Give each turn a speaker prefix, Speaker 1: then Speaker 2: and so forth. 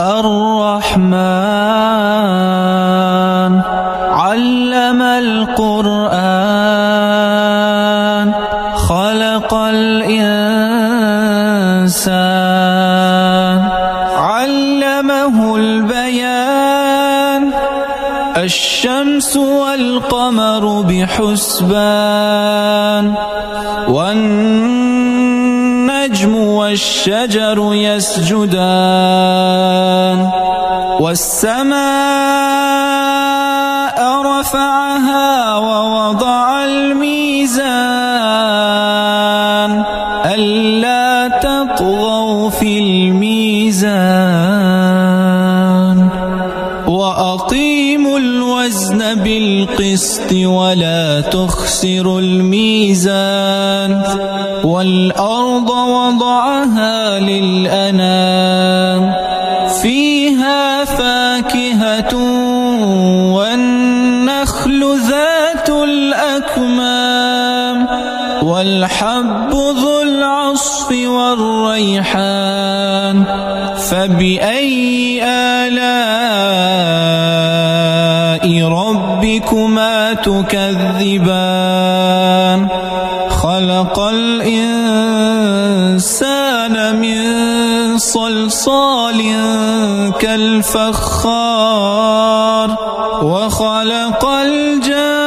Speaker 1: الرحمن علم القرآن خلق الإنسان علمه البيان الشمس والقمر بحسبان والنجم والشجر يسجدان والسماء رفعها ووضع الميزان ألا تطغوا في الميزان وأقيموا الوزن بالقسط ولا تخسروا الميزان والأرض وضعها للأنام فيها فاكهة والنخل ذات الأكمام والحب ذو العصف والريحان فبأي آلاء ربكما تكذبان خلق الإنسان من صلصال كالفخار وخلق الجان